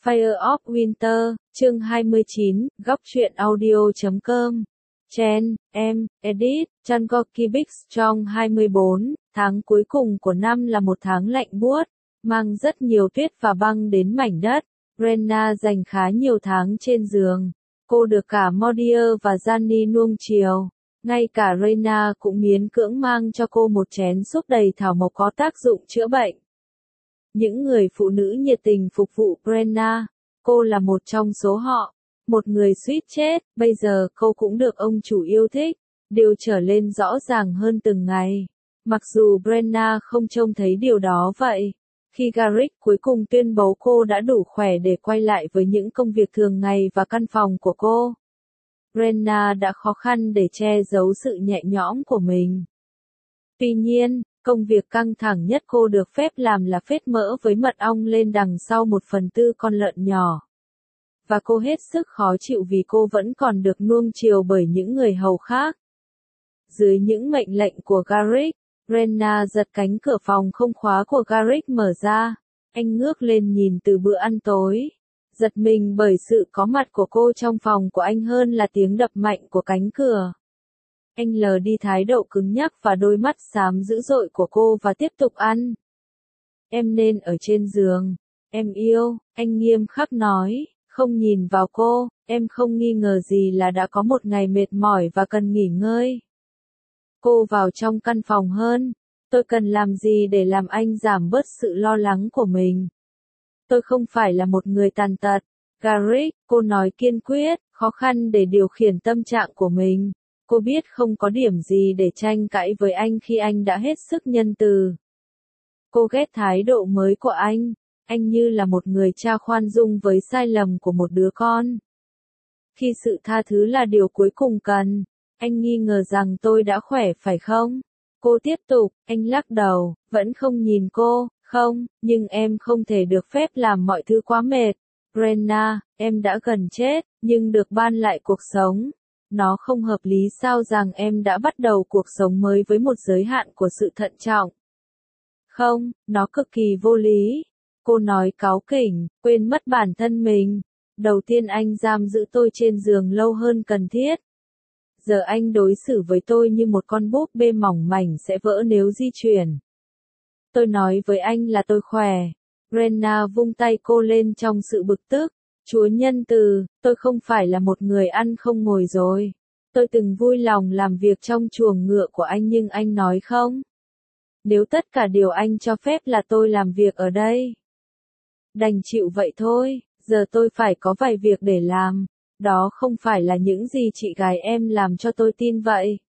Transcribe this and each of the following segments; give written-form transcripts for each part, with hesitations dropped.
Fire of Winter, chương 29, góc truyện audio.com. Chen, em, edit, Changoki Big Strong 24, tháng cuối cùng của năm là một tháng lạnh buốt, mang rất nhiều tuyết và băng đến mảnh đất. Rena dành khá nhiều tháng trên giường. Cô được cả Modier và Gianni nuông chiều. Ngay cả Rena cũng miễn cưỡng mang cho cô một chén súp đầy thảo mộc có tác dụng chữa bệnh. Những người phụ nữ nhiệt tình phục vụ Rena. Cô là một trong số họ. Một người suýt chết, bây giờ cô cũng được ông chủ yêu thích. Điều trở lên rõ ràng hơn từng ngày. Mặc dù Brenna không trông thấy điều đó vậy. Khi Garrick cuối cùng tuyên bố cô đã đủ khỏe để quay lại với những công việc thường ngày và căn phòng của cô, Brenna đã khó khăn để che giấu sự nhẹ nhõm của mình. Tuy nhiên, công việc căng thẳng nhất cô được phép làm là phết mỡ với mật ong lên đằng sau 1/4 con lợn nhỏ. Và cô hết sức khó chịu vì cô vẫn còn được nuông chiều bởi những người hầu khác. Dưới những mệnh lệnh của Garrick, Brenna giật cánh cửa phòng không khóa của Garrick mở ra. Anh ngước lên nhìn từ bữa ăn tối. Giật mình bởi sự có mặt của cô trong phòng của anh hơn là tiếng đập mạnh của cánh cửa. Anh lờ đi thái độ cứng nhắc và đôi mắt xám dữ dội của cô và tiếp tục ăn. Em nên ở trên giường. Em yêu, anh nghiêm khắc nói, không nhìn vào cô, em không nghi ngờ gì là đã có một ngày mệt mỏi và cần nghỉ ngơi. Cô vào trong căn phòng hơn. Tôi cần làm gì để làm anh giảm bớt sự lo lắng của mình? Tôi không phải là một người tàn tật. Garrick, cô nói kiên quyết, khó khăn để điều khiển tâm trạng của mình. Cô biết không có điểm gì để tranh cãi với anh khi anh đã hết sức nhân từ. Cô ghét thái độ mới của anh. Anh như là một người cha khoan dung với sai lầm của một đứa con. Khi sự tha thứ là điều cuối cùng cần. Anh nghi ngờ rằng tôi đã khỏe phải không? Cô tiếp tục, anh lắc đầu, vẫn không nhìn cô, không, nhưng em không thể được phép làm mọi thứ quá mệt. Brenna, em đã gần chết, nhưng được ban lại cuộc sống. Nó không hợp lý sao rằng em đã bắt đầu cuộc sống mới với một giới hạn của sự thận trọng. Không, nó cực kỳ vô lý. Cô nói cáu kỉnh, quên mất bản thân mình. Đầu tiên anh giam giữ tôi trên giường lâu hơn cần thiết. Giờ anh đối xử với tôi như một con búp bê mỏng mảnh sẽ vỡ nếu di chuyển. Tôi nói với anh là tôi khỏe. Brenna vung tay cô lên trong sự bực tức. Chúa nhân từ, tôi không phải là một người ăn không ngồi rồi. Tôi từng vui lòng làm việc trong chuồng ngựa của anh nhưng anh nói không. Nếu tất cả điều anh cho phép là tôi làm việc ở đây, đành chịu vậy thôi, giờ tôi phải có vài việc để làm. Đó không phải là những gì chị gái em làm cho tôi tin vậy.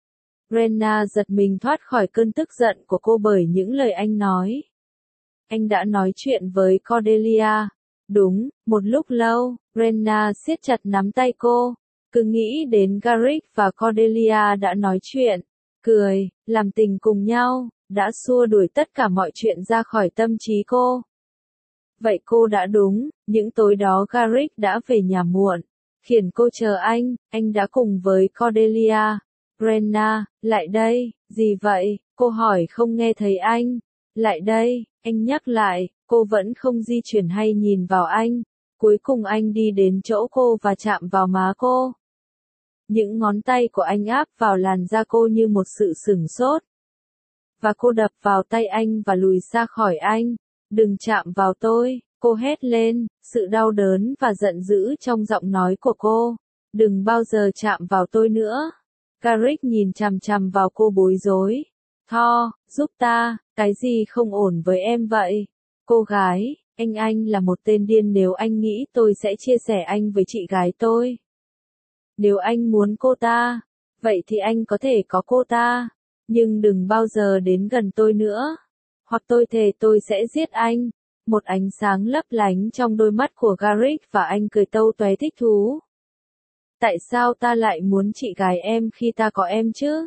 Brenna giật mình thoát khỏi cơn tức giận của cô bởi những lời anh nói. Anh đã nói chuyện với Cordelia. Đúng, một lúc lâu, Brenna siết chặt nắm tay cô. Cứ nghĩ đến Garrick và Cordelia đã nói chuyện, cười, làm tình cùng nhau, đã xua đuổi tất cả mọi chuyện ra khỏi tâm trí cô. Vậy cô đã đúng, những tối đó Garrick đã về nhà muộn. Khiển cô chờ anh đã cùng với Cordelia. Brenna, lại đây, gì vậy? Cô hỏi không nghe thấy anh. Lại đây, anh nhắc lại, cô vẫn không di chuyển hay nhìn vào anh. Cuối cùng anh đi đến chỗ cô và chạm vào má cô. Những ngón tay của anh áp vào làn da cô như một sự sửng sốt. Và cô đập vào tay anh và lùi xa khỏi anh. Đừng chạm vào tôi. Cô hét lên, sự đau đớn và giận dữ trong giọng nói của cô. Đừng bao giờ chạm vào tôi nữa. Garrick nhìn chằm chằm vào cô bối rối. Thor, giúp ta, cái gì không ổn với em vậy? Cô gái, anh là một tên điên nếu anh nghĩ tôi sẽ chia sẻ anh với chị gái tôi. Nếu anh muốn cô ta, vậy thì anh có thể có cô ta. Nhưng đừng bao giờ đến gần tôi nữa. Hoặc tôi thề tôi sẽ giết anh. Một ánh sáng lấp lánh trong đôi mắt của Garrick và anh cười tâu toé thích thú. Tại sao ta lại muốn chị gái em khi ta có em chứ?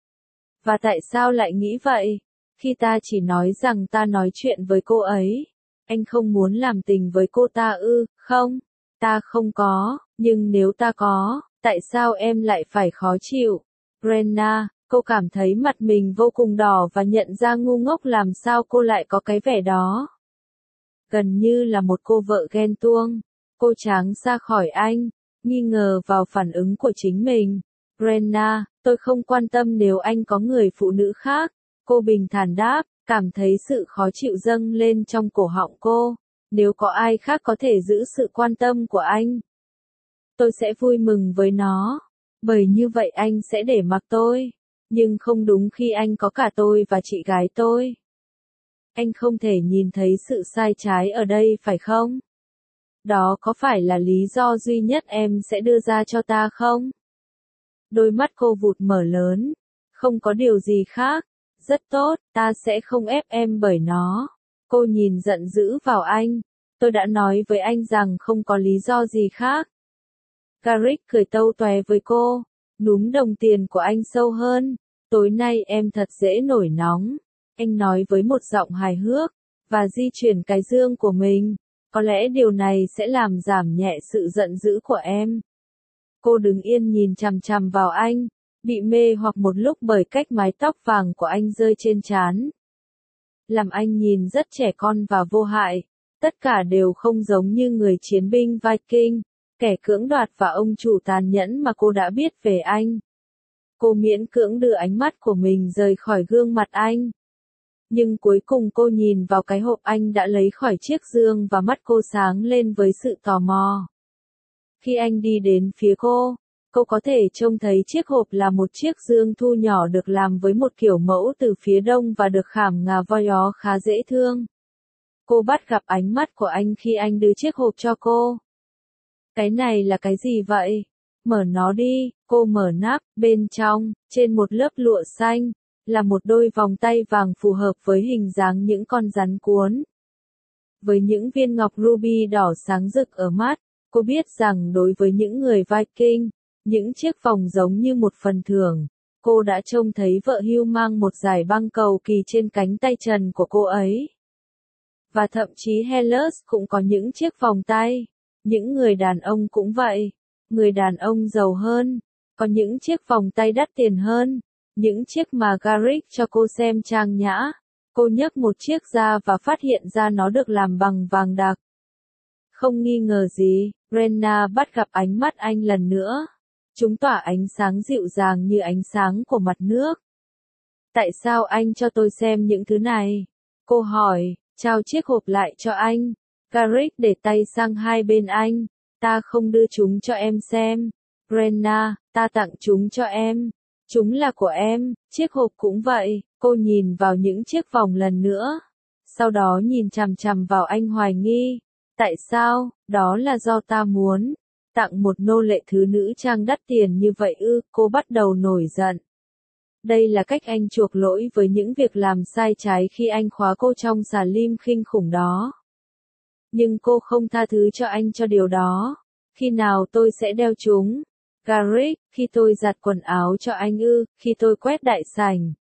Và tại sao lại nghĩ vậy? Khi ta chỉ nói rằng ta nói chuyện với cô ấy. Anh không muốn làm tình với cô ta ư? Không, ta không có, nhưng nếu ta có, tại sao em lại phải khó chịu? Brenna, cô cảm thấy mặt mình vô cùng đỏ và nhận ra ngu ngốc làm sao cô lại có cái vẻ đó. gần như là một cô vợ ghen tuông. Cô tráng xa khỏi anh, nghi ngờ vào phản ứng của chính mình. Brenna, tôi không quan tâm nếu anh có người phụ nữ khác. Cô bình thản đáp, cảm thấy sự khó chịu dâng lên trong cổ họng cô. Nếu có ai khác có thể giữ sự quan tâm của anh, tôi sẽ vui mừng với nó. Bởi như vậy anh sẽ để mặc tôi. Nhưng không đúng khi anh có cả tôi và chị gái tôi. Anh không thể nhìn thấy sự sai trái ở đây phải không? Đó có phải là lý do duy nhất em sẽ đưa ra cho ta không? Đôi mắt cô vụt mở lớn. Không có điều gì khác. Rất tốt, ta sẽ không ép em bởi nó. Cô nhìn giận dữ vào anh. Tôi đã nói với anh rằng không có lý do gì khác. Garrick cười tâu toé với cô. Núm đồng tiền của anh sâu hơn. Tối nay em thật dễ nổi nóng. Anh nói với một giọng hài hước. Và di chuyển cái dương của mình. Có lẽ điều này sẽ làm giảm nhẹ sự giận dữ của em. Cô đứng yên nhìn chằm chằm vào anh. Bị mê hoặc một lúc bởi cách mái tóc vàng của anh rơi trên trán. Làm anh nhìn rất trẻ con và vô hại. Tất cả đều không giống như người chiến binh Viking, kẻ cưỡng đoạt và ông chủ tàn nhẫn mà cô đã biết về anh. Cô miễn cưỡng đưa ánh mắt của mình rời khỏi gương mặt anh. Nhưng cuối cùng cô nhìn vào cái hộp anh đã lấy khỏi chiếc dương và mắt cô sáng lên với sự tò mò. Khi anh đi đến phía cô có thể trông thấy chiếc hộp là một chiếc dương thu nhỏ được làm với một kiểu mẫu từ phía đông và được khảm ngà voi ó khá dễ thương. Cô bắt gặp ánh mắt của anh khi anh đưa chiếc hộp cho cô. Cái này là cái gì vậy? Mở nó đi, cô mở nắp, bên trong, trên một lớp lụa xanh, là một đôi vòng tay vàng phù hợp với hình dáng những con rắn cuốn. Với những viên ngọc ruby đỏ sáng rực ở mắt, cô biết rằng đối với những người Viking, những chiếc vòng giống như một phần thưởng. Cô đã trông thấy vợ Hugh mang một dải băng cầu kỳ trên cánh tay trần của cô ấy. Và thậm chí Hellas cũng có những chiếc vòng tay. Những người đàn ông cũng vậy. Người đàn ông giàu hơn, có những chiếc vòng tay đắt tiền hơn. Những chiếc mà Garrick cho cô xem trang nhã. Cô nhấc một chiếc ra và phát hiện ra nó được làm bằng vàng đặc. Không nghi ngờ gì, Brenna bắt gặp ánh mắt anh lần nữa. Chúng tỏa ánh sáng dịu dàng như ánh sáng của mặt nước. Tại sao anh cho tôi xem những thứ này? Cô hỏi, trao chiếc hộp lại cho anh. Garrick để tay sang hai bên anh. Ta không đưa chúng cho em xem. Brenna, ta tặng chúng cho em. Chúng là của em, chiếc hộp cũng vậy. Cô nhìn vào những chiếc vòng lần nữa. Sau đó nhìn chằm chằm vào anh hoài nghi. Tại sao? Đó là do ta muốn tặng một nô lệ thứ nữ trang đắt tiền như vậy ư? Cô bắt đầu nổi giận. Đây là cách anh chuộc lỗi với những việc làm sai trái khi anh khóa cô trong xà lim kinh khủng đó. Nhưng cô không tha thứ cho anh cho điều đó. Khi nào tôi sẽ đeo chúng? Garrick, khi tôi giặt quần áo cho anh ư? Khi tôi quét đại sảnh?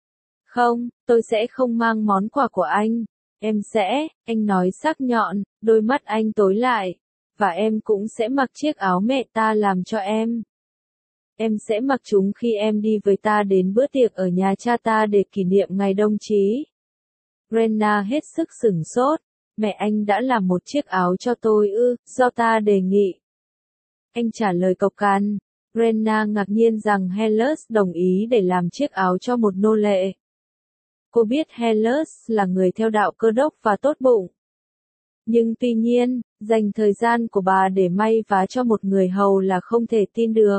Không, tôi sẽ không mang món quà của anh. Em sẽ, anh nói sắc nhọn, đôi mắt anh tối lại. Và em cũng sẽ mặc chiếc áo mẹ ta làm cho em. Em sẽ mặc chúng khi em đi với ta đến bữa tiệc ở nhà cha ta để kỷ niệm ngày đồng chí. Brenna hết sức sửng sốt. Mẹ anh đã làm một chiếc áo cho tôi ư, do ta đề nghị. Anh trả lời cộc cằn. Brenna ngạc nhiên rằng Hellas đồng ý để làm chiếc áo cho một nô lệ. Cô biết Hellas là người theo đạo Cơ đốc và tốt bụng. Nhưng tuy nhiên, dành thời gian của bà để may vá cho một người hầu là không thể tin được.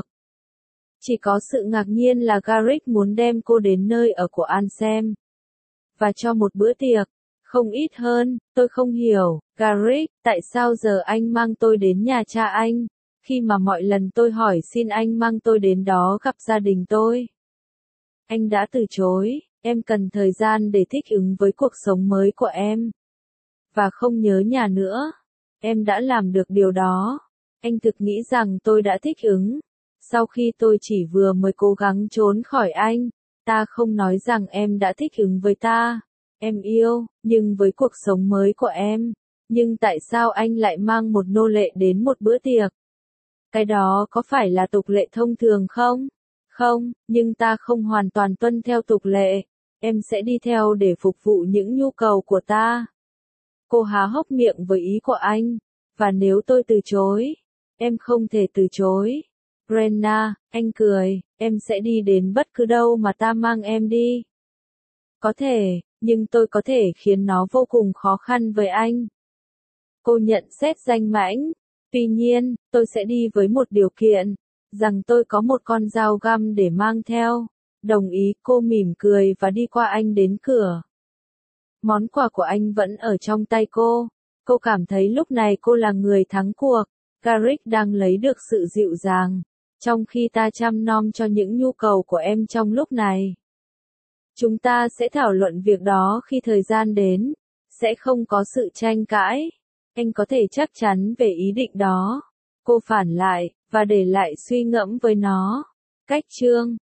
Chỉ có sự ngạc nhiên là Garrick muốn đem cô đến nơi ở của Ansem. Và cho một bữa tiệc. Không ít hơn, tôi không hiểu, Garrick, tại sao giờ anh mang tôi đến nhà cha anh, khi mà mọi lần tôi hỏi xin anh mang tôi đến đó gặp gia đình tôi. Anh đã từ chối, em cần thời gian để thích ứng với cuộc sống mới của em. Và không nhớ nhà nữa. Em đã làm được điều đó. Anh thực nghĩ rằng tôi đã thích ứng. Sau khi tôi chỉ vừa mới cố gắng trốn khỏi anh, ta không nói rằng em đã thích ứng với ta. Em yêu, nhưng với cuộc sống mới của em. Nhưng tại sao anh lại mang một nô lệ đến một bữa tiệc? Cái đó có phải là tục lệ thông thường không? Không, nhưng ta không hoàn toàn tuân theo tục lệ. Em sẽ đi theo để phục vụ những nhu cầu của ta. Cô há hốc miệng với ý của anh. Và nếu tôi từ chối? Em không thể từ chối. Brenna, anh cười, em sẽ đi đến bất cứ đâu mà ta mang em đi. Có thể, nhưng tôi có thể khiến nó vô cùng khó khăn với anh. Cô nhận xét danh mãnh. Tuy nhiên, tôi sẽ đi với một điều kiện, rằng tôi có một con dao găm để mang theo. Đồng ý, cô mỉm cười và đi qua anh đến cửa. Món quà của anh vẫn ở trong tay cô. Cô cảm thấy lúc này cô là người thắng cuộc. Garrick đang lấy được sự dịu dàng, trong khi ta chăm nom cho những nhu cầu của em trong lúc này. Chúng ta sẽ thảo luận việc đó khi thời gian đến. Sẽ không có sự tranh cãi. Anh có thể chắc chắn về ý định đó. Cô phản lại, và để lại suy ngẫm với nó. Cách chương